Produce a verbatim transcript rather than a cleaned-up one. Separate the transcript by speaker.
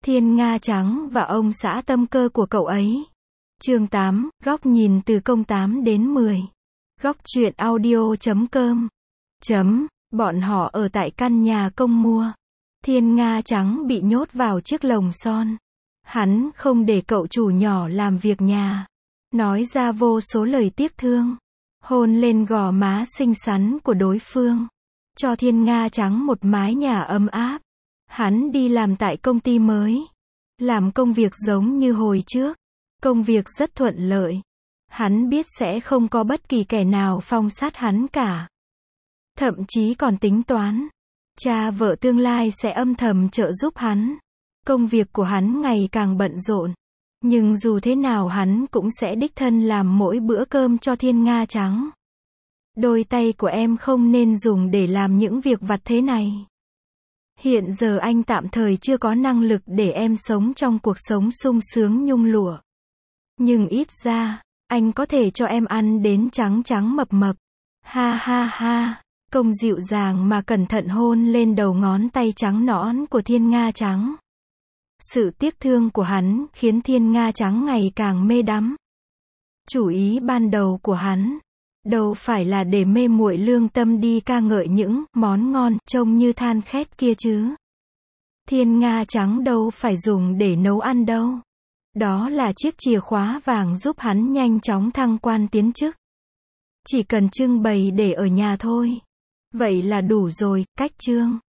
Speaker 1: Thiên Nga trắng và ông xã tâm cơ của cậu ấy. Chương tám, góc nhìn từ công tám đến mười. Góc truyện audio chấm com. Chấm, bọn họ ở tại căn nhà công mua. Thiên Nga trắng bị nhốt vào chiếc lồng son. Hắn không để cậu chủ nhỏ làm việc nhà. Nói ra vô số lời tiếc thương. Hôn lên gò má xinh xắn của đối phương. Cho Thiên Nga trắng một mái nhà ấm áp. Hắn đi làm tại công ty mới. Làm công việc giống như hồi trước. Công việc rất thuận lợi. Hắn biết sẽ không có bất kỳ kẻ nào phong sát hắn cả. Thậm chí còn tính toán. Cha vợ tương lai sẽ âm thầm trợ giúp hắn. Công việc của hắn ngày càng bận rộn. Nhưng dù thế nào hắn cũng sẽ đích thân làm mỗi bữa cơm cho Thiên Nga trắng. Đôi tay của em không nên dùng để làm những việc vặt thế này. Hiện giờ anh tạm thời chưa có năng lực để em sống trong cuộc sống sung sướng nhung lụa. Nhưng ít ra, anh có thể cho em ăn đến trắng trắng mập mập. Ha ha ha. Công dịu dàng mà cẩn thận hôn lên đầu ngón tay trắng nõn của Thiên Nga trắng. Sự tiếc thương của hắn khiến Thiên Nga trắng ngày càng mê đắm. Chủ ý ban đầu của hắn đâu phải là để mê muội lương tâm đi ca ngợi những món ngon trông như than khét kia chứ. Thiên Nga trắng đâu phải dùng để nấu ăn đâu. Đó là chiếc chìa khóa vàng giúp hắn nhanh chóng thăng quan tiến chức. Chỉ cần trưng bày để ở nhà thôi. Vậy là đủ rồi, cách chương.